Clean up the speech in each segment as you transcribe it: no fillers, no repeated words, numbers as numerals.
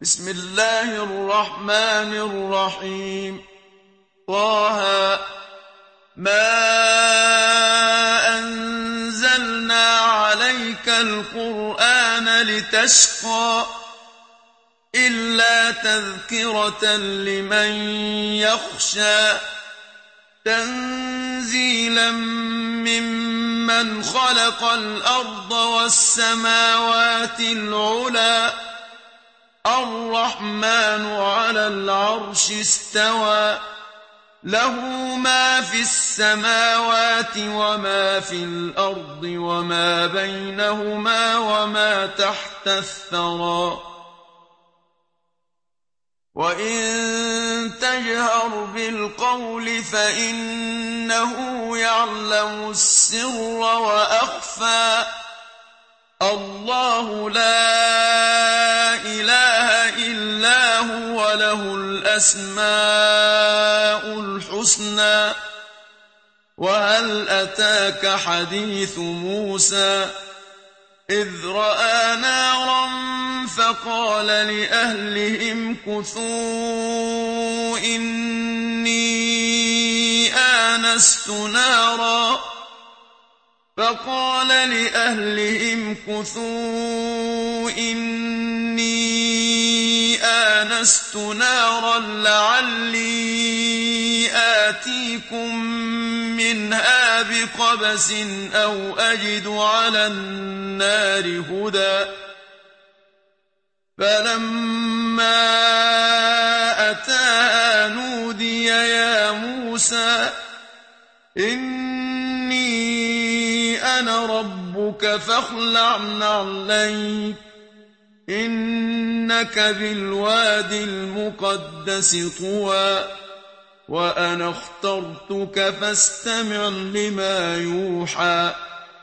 بسم الله الرحمن الرحيم. طه ما أنزلنا عليك القرآن لتشقى إلا تذكرة لمن يخشى تنزيلا ممن خلق الأرض والسماوات العلى الرحمن على العرش استوى له ما في السماوات وما في الأرض وما بينهما وما تحت الثرى وإن تجهر بالقول فإنه يعلم السر وأخفى الله لا إله إلا هو له الأسماء الحسنى وهل أتاك حديث موسى إذ رأى نارا فقال لأهلهم كثوا إني آنست نارا لعلي آتيكم منها بقبس أو أجد على النار هدى فلما أتاها نودي يا موسى إني أنا ربك فاخلع نعليك إنك بالواد المقدس طوى وأنا اخترتك فاستمع لما يوحى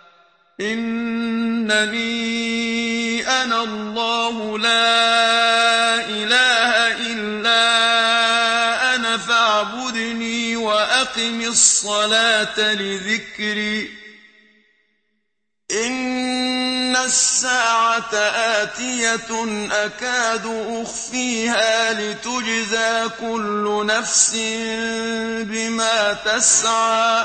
إنني أنا الله لا إله إلا أنا فاعبدني وأقم الصلاة لذكري إن الساعة آتية أكاد أخفيها لتجزى كل نفس بما تسعى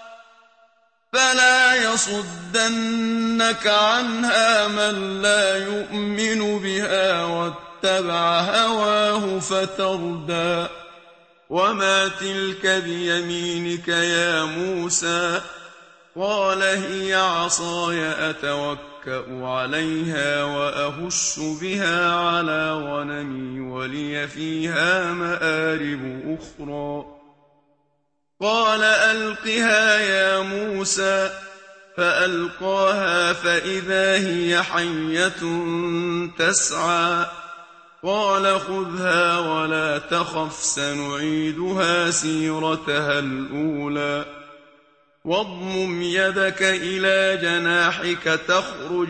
فلا يصدنك عنها من لا يؤمن بها واتبع هواه فتردى وما تلك بيمينك يا موسى قال هي عصاي أتوكأ عليها وأهش بها على غنمي ولي فيها مآرب أخرى قال ألقها يا موسى فألقاها فإذا هي حية تسعى قال خذها ولا تخف سنعيدها سيرتها الأولى واضمم يدك إلى جناحك تخرج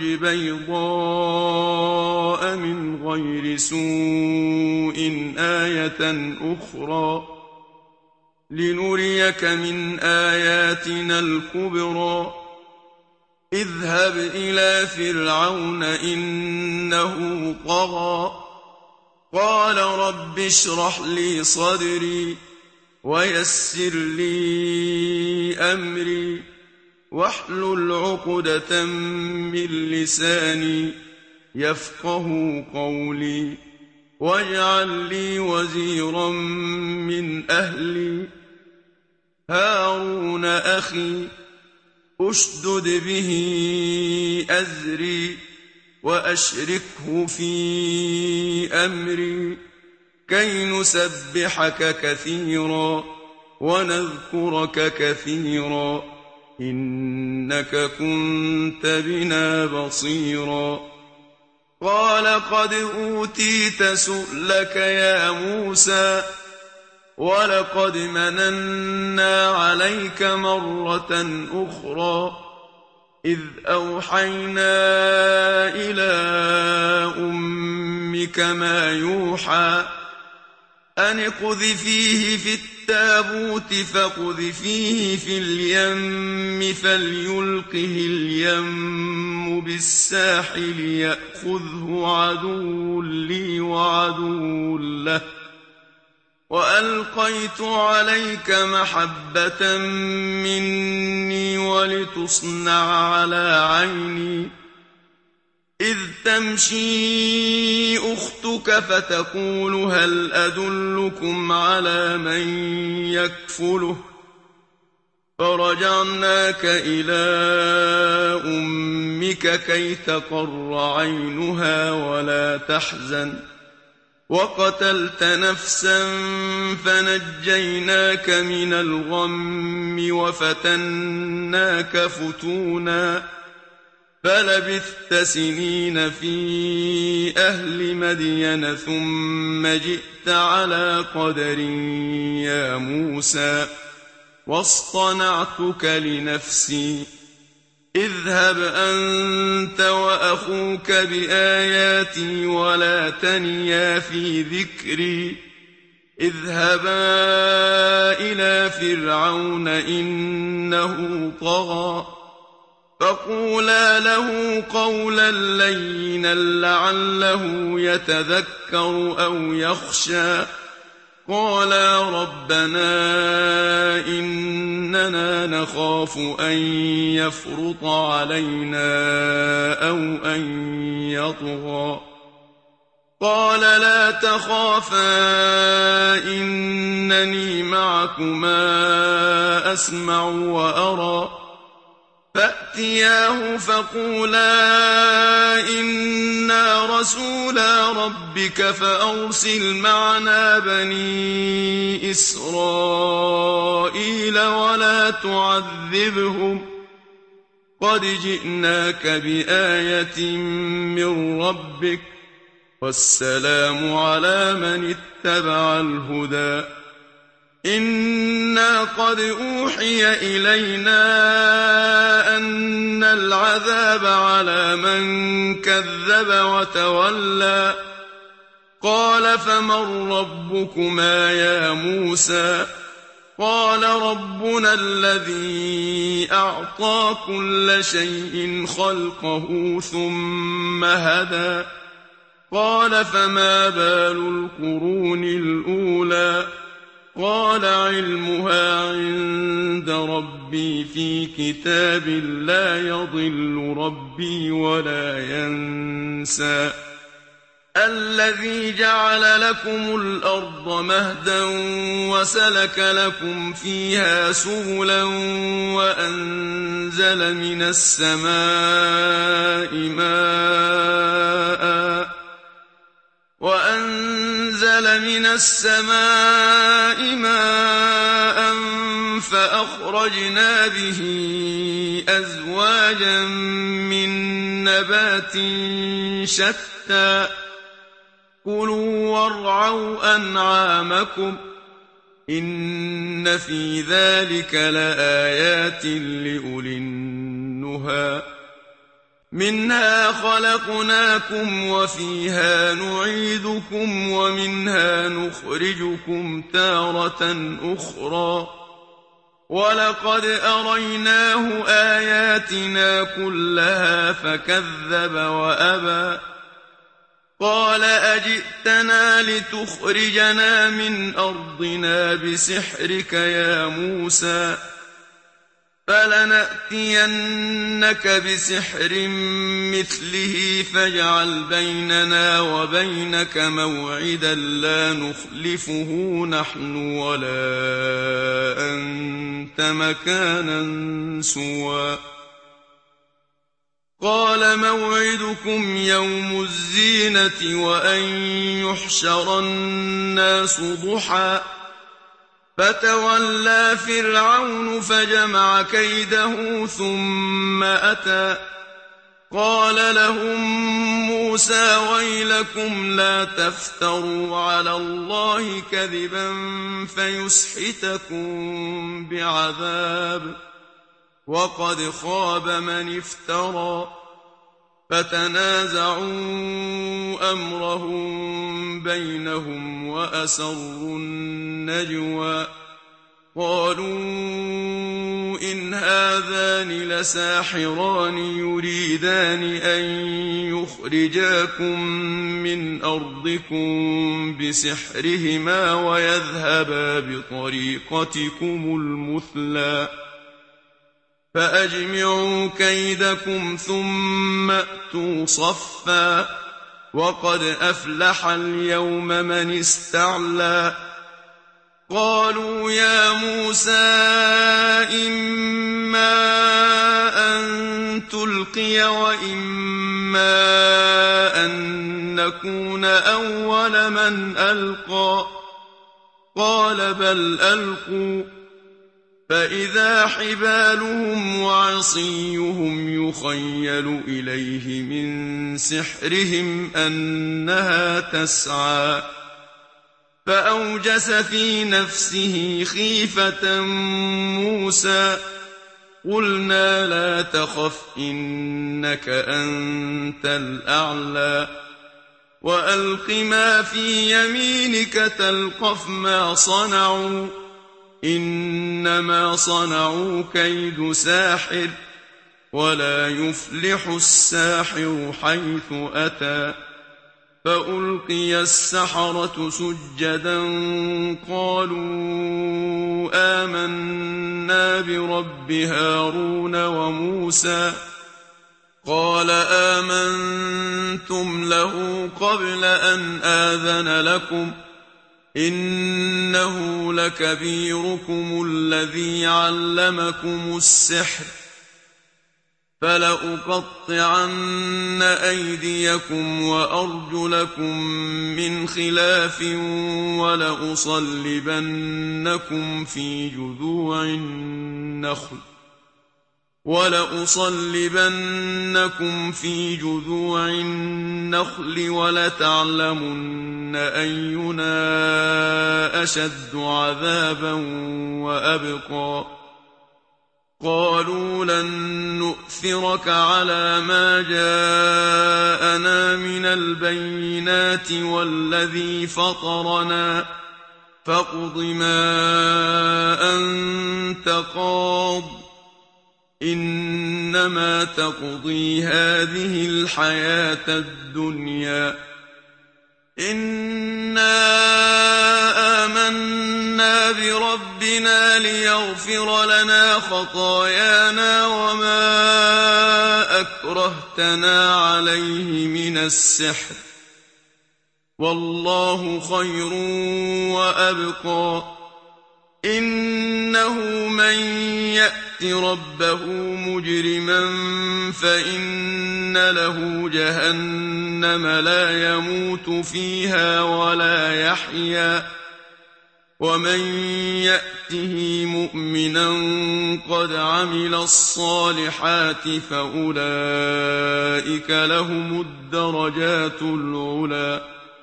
بيضاء من غير سوء آية أخرى لنريك من آياتنا الكبرى اذهب إلى فرعون إنه طغى قال رب اشرح لي صدري ويسر لي أمري واحلل عقدة من لساني يفقه قولي واجعل لي وزيرا من أهلي هارون أخي أشدد به أزري وأشركه في أمري كي نسبحك كثيرا ونذكرك كثيرا إنك كنت بنا بصيرا قال قد أوتيت سؤلك يا موسى ولقد مننا عليك مرة أخرى إذ أوحينا إلى أمك ما يوحى أن اقذفيه في التابوت فاقذفيه في اليم فليلقه اليم بالساحل يأخذه عدو لي وعدو له وألقيت عليك محبة مني ولتصنع على عيني إذ تمشي أختك فتقول هل أدلكم على من يكفله فرجعناك إلى أمك كي تقر عينها ولا تحزن وقتلت نفسا فنجيناك من الغم وفتناك فتونا فلبثت سنين في أهل مدين ثم جئت على قدر يا موسى واصطنعتك لنفسي اذهب أنت وأخوك بآياتي ولا تنيا في ذكري اذهبا إلى فرعون إنه طغى فقولا له قولا لينا لعله يتذكر أو يخشى قالا ربنا إننا نخاف أن يفرط علينا أو أن يطغى قال لا تخافا إنني معكما أسمع وأرى فأتياه فقولا إنا رسولا ربك فأرسل معنا بني إسرائيل ولا تعذبهم قد جئناك بآية من ربك والسلام على من اتبع الهدى إنا قد أوحي إلينا أن العذاب على من كذب وتولى قال فمن ربكما يا موسى قال ربنا الذي أعطى كل شيء خلقه ثم هدى قال فما بال القرون الأولى قال علمها عند ربي في كتاب لا يضل ربي ولا ينسى الذي جعل لكم الأرض مهدا وسلك لكم فيها سبلا وأنزل من السماء ماء فأخرجنا به أزواجا من نبات شتى كلوا وارعوا أنعامكم إن في ذلك لآيات لأولي النهى منها خلقناكم وفيها نعيدكم ومنها نخرجكم تارة أخرى ولقد أريناه آياتنا كلها فكذب وأبى قال أجئتنا لتخرجنا من أرضنا بسحرك يا موسى فلنأتينك بسحر مثله فاجعل بيننا وبينك موعدا لا نخلفه نحن ولا أنت مكانا سوى قال موعدكم يوم الزينة وأن يحشر الناس ضحى فتولى فرعون فجمع كيده ثم أتى قال لهم موسى ويلكم لا تفتروا على الله كذبا فيسحتكم بعذاب وقد خاب من افترى فتنازعوا أمرهم بينهم وأسروا النجوى قالوا إن هذان لساحران يريدان أن يخرجاكم من أرضكم بسحرهما ويذهبا بطريقتكم المثلى فأجمعوا كيدكم ثم أتوا صفا وقد أفلح اليوم من استعلى قالوا يا موسى إما أن تلقي وإما أن نكون أول من ألقى قال بل ألقوا فإذا حبالهم وعصيهم يخيل إليه من سحرهم أنها تسعى فأوجس في نفسه خيفة موسى قلنا لا تخف إنك أنت الأعلى وألق ما في يمينك تلقف ما صنعوا إنما صنعوا كيد ساحر ولا يفلح الساحر حيث أتى فألقي السحرة سجدا قالوا آمنا برب هارون وموسى قال آمنتم له قبل أن آذن لكم إنه لكبيركم الذي علمكم السحر فلأقطعن أيديكم وأرجلكم من خلاف ولأصلبنكم في جذوع النخل ولتعلمن أينا أشد عذابا وأبقى قالوا لن نؤثرك على ما جاءنا من البينات والذي فطرنا فاقض ما أنت قاض إنما تقضي هذه الحياة الدنيا إنا آمنا بربنا ليغفر لنا خطايانا وما أكرهتنا عليه من السحر والله خير وأبقى إنه من يأت ربه مجرما فإن له جهنم لا يموت فيها ولا يحيا ومن يأته مؤمنا قد عمل الصالحات فأولئك لهم الدرجات العلى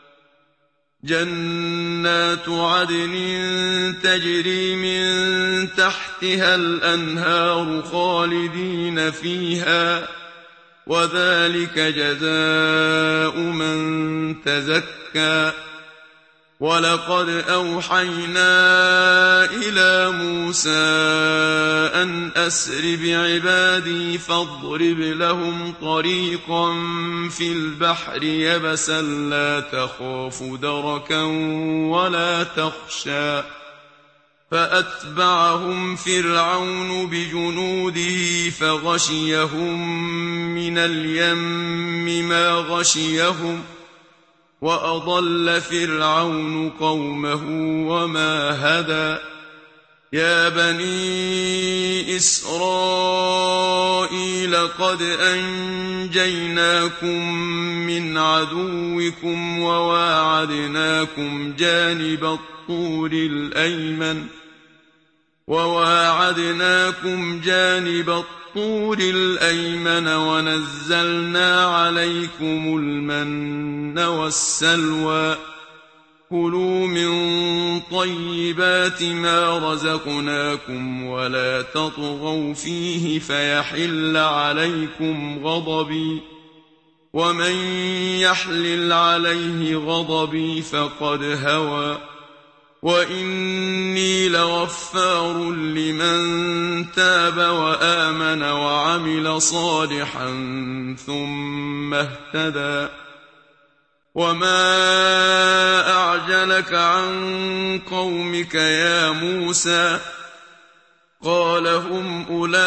جنات عدن تجري من تحتها الأنهار خالدين فيها وذلك جزاء من تزكى ولقد أوحينا إلى موسى أن أسر بعبادي فاضرب لهم طريقا في البحر يبسا لا تخاف دركا ولا تخشى فأتبعهم فرعون بجنوده فغشيهم من اليم ما غشيهم وأضل فرعون قومه وما هدى يا بني إسرائيل قد أنجيناكم من عدوكم وواعدناكم جانب الطور الأيمن ونزلنا عليكم المن والسلوى كلوا من طيبات ما رزقناكم ولا تطغوا فيه فيحل عليكم غضبي ومن يحلل عليه غضبي فقد هوى وإني لغفار لمن تاب وآمن وعمل صالحا ثم اهتدى وما أعجلك عن قومك يا موسى قال هم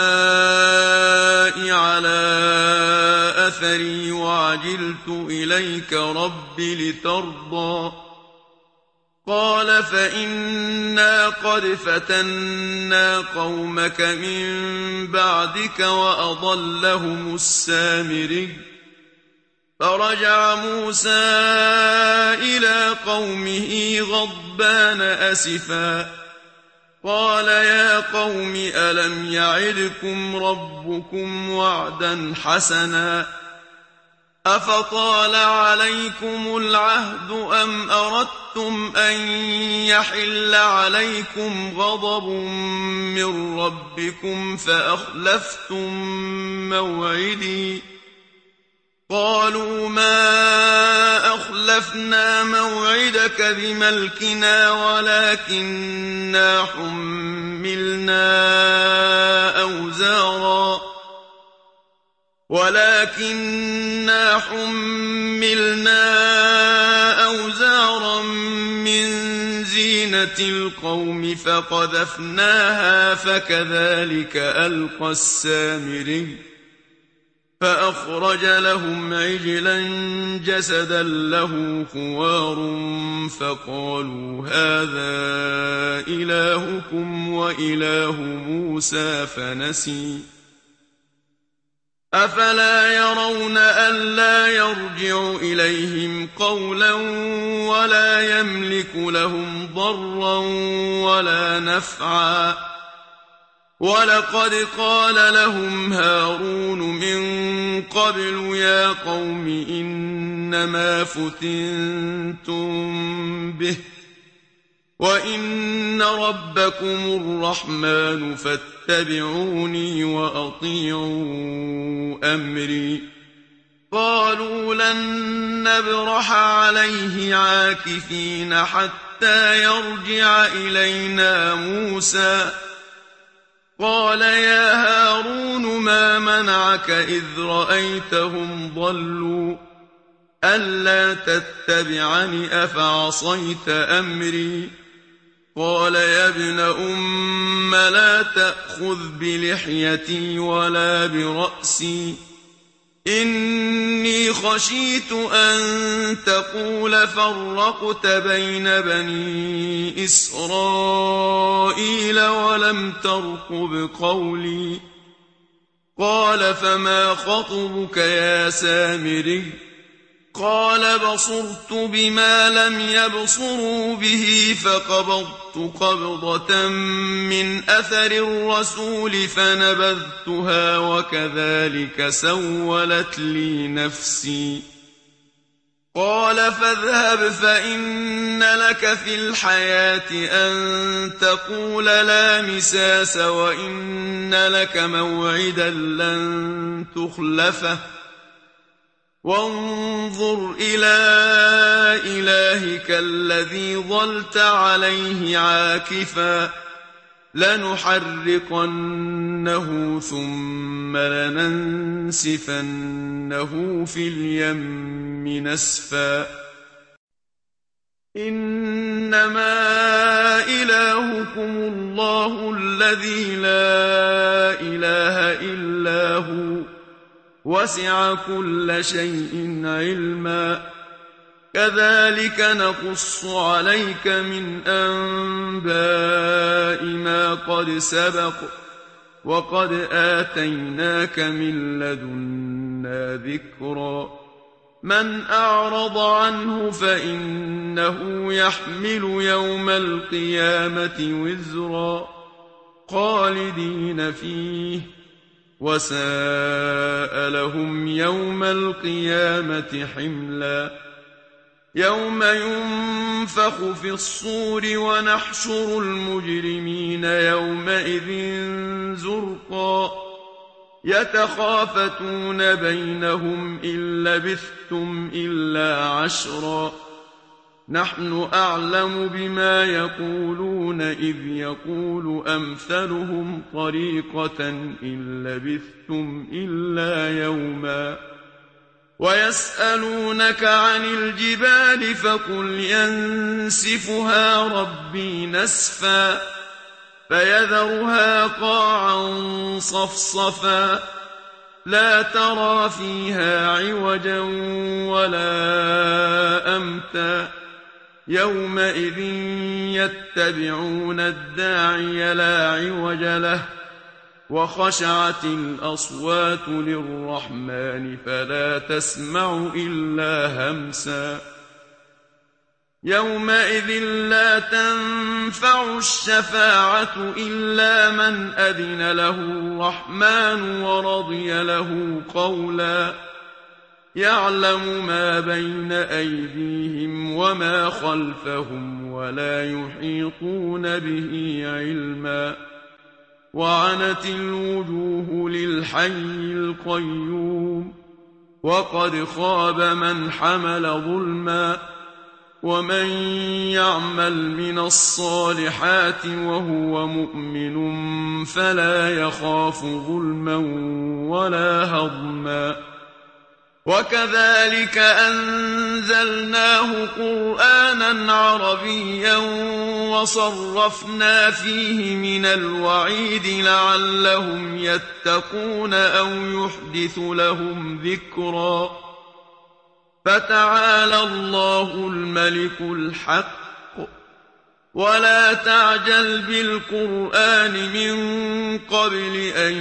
أولئك على أثري وعجلت إليك رب لترضى قال فإنا قد فتنا قومك من بعدك وأضلهم السامري فرجع موسى إلى قومه غضبان أسفا قال يا قوم ألم يعدكم ربكم وعدا حسنا أفطال عليكم العهد أم أردتم أن يحل عليكم غضب من ربكم فأخلفتم موعدي قالوا ما أخلفنا موعدك بملكنا ولكننا حملنا أوزارا من زينة القوم فقذفناها فكذلك ألقى السامري فأخرج لهم عجلا جسدا له خوار فقالوا هذا إلهكم وإله موسى فنسي أفلا يرون ألا يرجع إليهم قولا ولا يملك لهم ضرا ولا نفعا ولقد قال لهم هارون من قبل يا قوم إنما فتنتم به وإن ربكم الرحمن فاتبعوني وأطيعوا أمري قالوا لن نبرح عليه عاكفين حتى يرجع إلينا موسى قال يا هارون ما منعك إذ رأيتهم ضلوا ألا تتبعني أفعصيت أمري قال يا ابن أم لا تأخذ بلحيتي ولا برأسي إني خشيت أن تقول فرقت بين بني إسرائيل ولم ترقب قولي قال فما خطبك يا سامري قال بصرت بما لم يبصروا به فقبضت قبضة من أثر الرسول فنبذتها وكذلك سولت لي نفسي قال فاذهب فإن لك في الحياة أن تقول لا مساس وإن لك موعدا لن تخلفه وانظر إلى إلهك الذي ظلت عليه عاكفا لنحرقنه ثم لننسفنه في اليم نسفا إنما إلهكم الله الذي لا إله إلا هو وسع كل شيء علما كذلك نقص عليك من أنباء ما قد سبق وقد آتيناك من لدنا ذكرا من أعرض عنه فإنه يحمل يوم القيامة وزرا خالدين فيه وساء لهم يوم القيامة حملا يوم ينفخ في الصور ونحشر المجرمين يومئذ زرقا يتخافتون بينهم إن لبثتم إلا عشرا نحن أعلم بما يقولون إذ يقول أمثلهم طريقة إن لبثتم إلا يوما ويسألونك عن الجبال فقل ينسفها ربي نسفا فيذرها قاعا صفصفا لا ترى فيها عوجا ولا أمتا يومئذ يتبعون الداعي لا عوج له وخشعت الأصوات للرحمن فلا تسمع إلا همسا يومئذ لا تنفع الشفاعة إلا من أذن له الرحمن ورضي له قولا يعلم ما بين أيديهم وما خلفهم ولا يحيطون به علما وعنت الوجوه للحي القيوم وقد خاب من حمل ظلما ومن يعمل من الصالحات وهو مؤمن فلا يخاف ظلما ولا هضما وكذلك أنزلناه قرآنا عربيا وصرفنا فيه من الوعيد لعلهم يتقون أو يحدث لهم ذكرا فتعالى الله الملك الحق ولا تعجل بالقرآن من قبل أن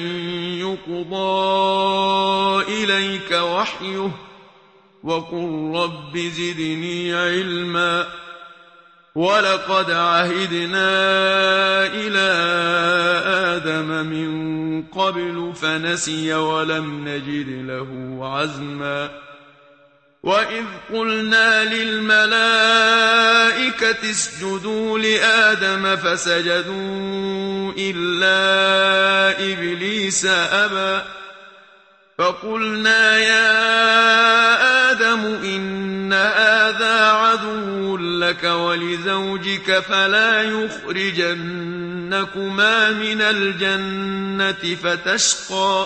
يقضى إليك وحيه وقل رب زدني علما ولقد عهدنا إلى آدم من قبل فنسي ولم نجد له عزما وإذ قلنا للملائكة اسجدوا لآدم فسجدوا إلا إبليس أبى فقلنا يا آدم إن هذا عدو لك ولزوجك فلا يخرجنكما من الجنة فتشقى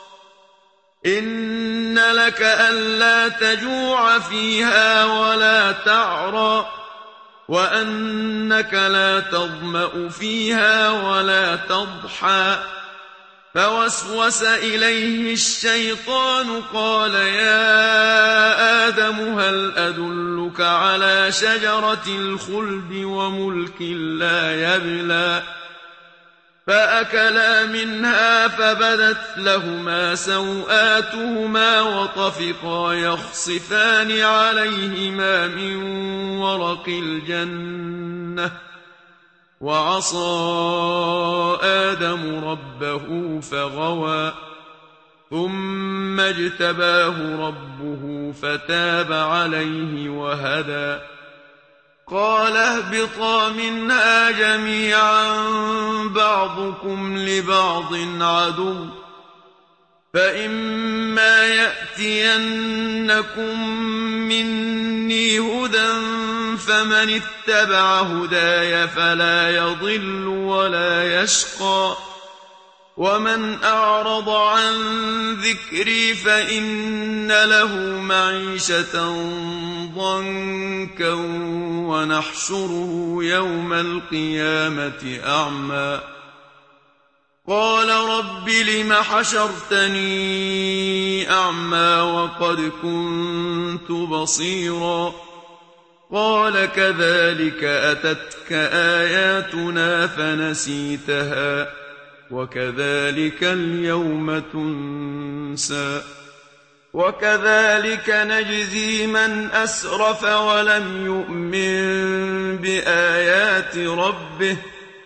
إن لك ألا تجوع فيها ولا تعرى وأنك لا تظمأ فيها ولا تضحى فوسوس إليه الشيطان قال يا آدم هل أدلك على شجرة الخلد وملك لا يبلى فأكلا منها فبدت لهما سوآتهما وطفقا يخصفان عليهما من ورق الجنة وعصى آدم ربه فغوى ثم اجتباه ربه فتاب عليه وهدى قال اهبطا منها جميعا بعضكم لبعض عدو فإما يأتينكم مني هدى فمن اتبع هداي فلا يضل ولا يشقى ومن أعرض عن ذكري فإن له معيشة ضنكا ونحشره يوم القيامة أعمى قال رب لم حشرتني أعمى وقد كنت بصيرا قال كذلك أتتك آياتنا فنسيتها وكذلك اليوم تنسى وكذلك نجزي من أسرف ولم يؤمن بآيات ربه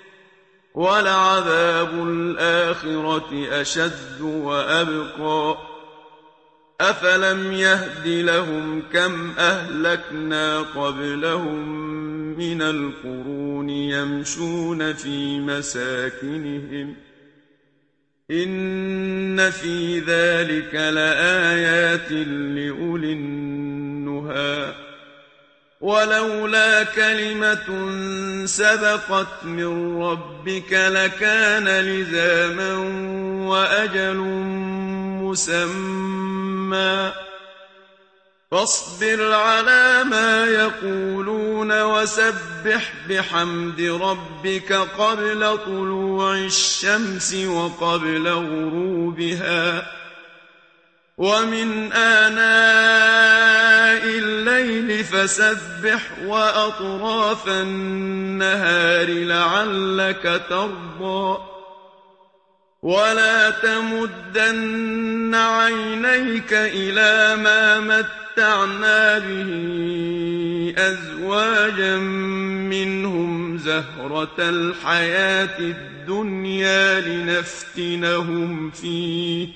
ولعذاب الآخرة أشد وأبقى أفلم يهد لهم كم أهلكنا قبلهم من القرون يمشون في مساكنهم إن في ذلك لآيات لأولي النهى ولولا كلمة سبقت من ربك لكان لزاما وأجل مسمى فاصبر على ما يقولون وسبح بحمد ربك قبل طلوع الشمس وقبل غروبها ومن آناء الليل فسبح وأطراف النهار لعلك ترضى ولا تمدن عينيك إلى ما متعنا به أزواجا منهم زهرة الحياة الدنيا لنفتنهم فيه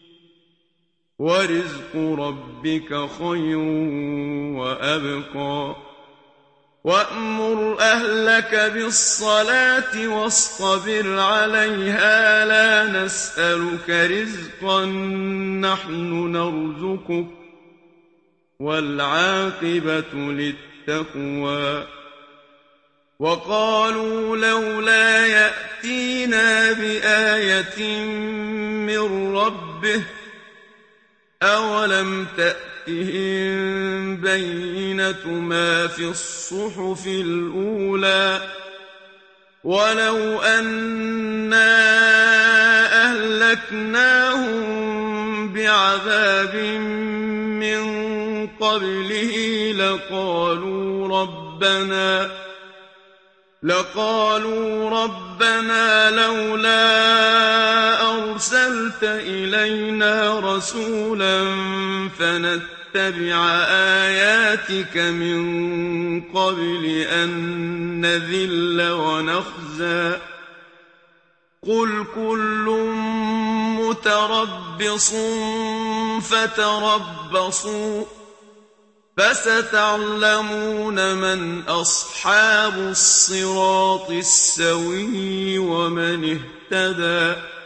ورزق ربك خير وأبقى وأمر أهلك بالصلاة واصطبر عليها لا نسألك رزقا نحن نرزقك والعاقبة للتقوى وقالوا لولا يأتينا بآية من ربه أولم تأتهم بينة ما في الصحف الأولى ولو أنا أهلكناهم بعذاب من قبله لقالوا ربنا لولا أرسلت إلينا رسولا فنتبع آياتك من قبل أن نذل ونخزى قل كل متربص فتربصوا فستعلمون من أصحاب الصراط السوي ومن اهتدى